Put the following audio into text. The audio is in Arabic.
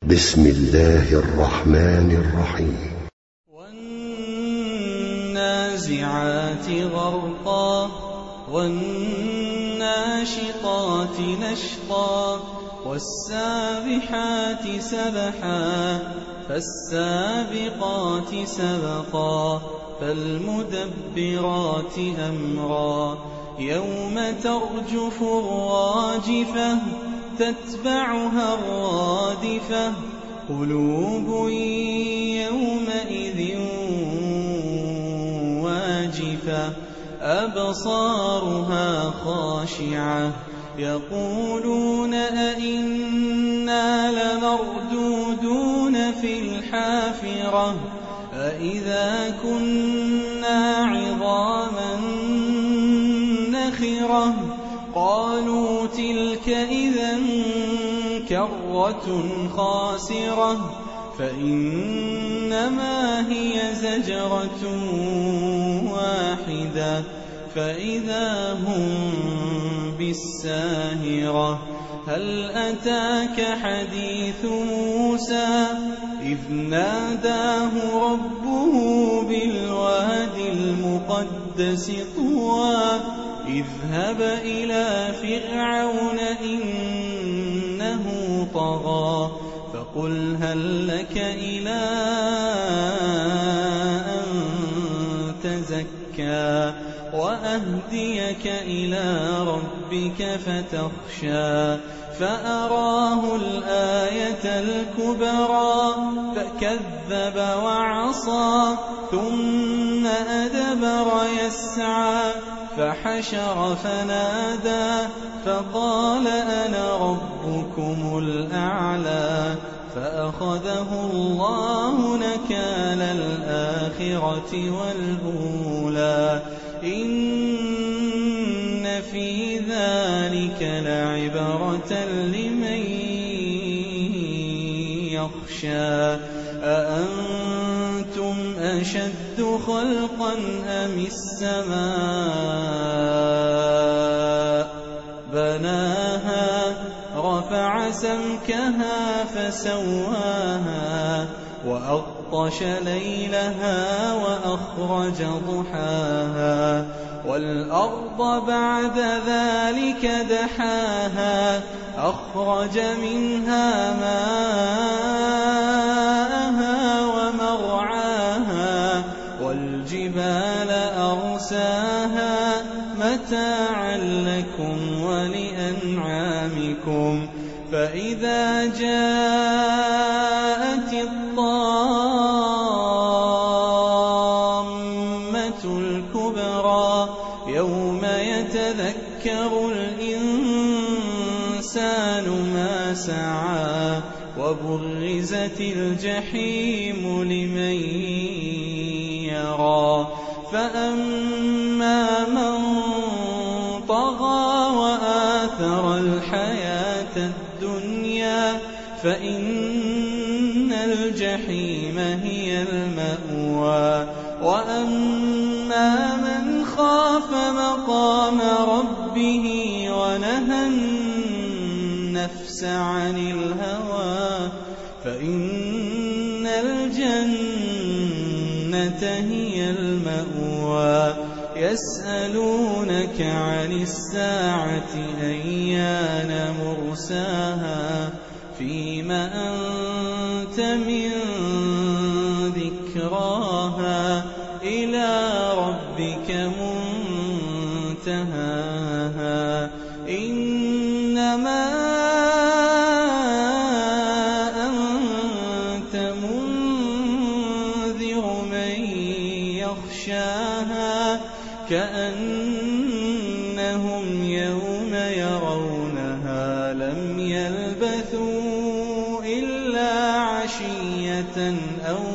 بسم الله الرحمن الرحيم. والنازعات غرقا والناشطات نشطا والسابحات سبحا فالسابقات سبقا فالمدبرات أمرا يوم ترجف الراجفة تتبعها الرادفة قلوب يومئذ واجفة أبصارها خاشعة يقولون أئنا لمردودون في الحافرة أئذا كنا عظاما نخرة قالوا تلك إذا كرة خاسرة فإنما هي زجرة واحدة فإذا هم بالساهرة هل أتاك حديث موسى إذ ناداه ربه بالواد المقدس طوى اذهب إلى فرعون إنه طغى فقل هل لك إلى أن تزكى وأهديك إلى ربك فتخشى فأراه الآية الكبرى فكذب وعصى ثم أدبر يسعى فحشر فنادى فقال أنا ربكم الأعلى فأخذه الله نكال الآخرة والأولى إن في ذلك لعبرة لمن يخشى أأنتم أشد خلقا أم السماء بناها رفع سمكها فسواها وأغطش ليلها وأخرج ضحاها والأرض بعد ذلك دحاها أخرج منها ماءها ومرعاها والجبال أرساها متاعا لكم ولأنعامكم فإذا جاءت الطامة الكبرى يوم يتذكر الإنسان ما سعى وبرزت الجحيم لمن يرى فأما من طغى وآثر الحياة الدنيا فإن الجحيم هي المأوى وأما من خاف مقام ربه ونهى النفس عن الهوى فإن الجنة هي المأوى يسألونك عن الساعة أيان مرساها فيم أنت من ذكراها إلى ربك منتهاها إنما أنت منذر من يخشاها كأنهم يوم يرونها لم يلبثوا إلا عشية أو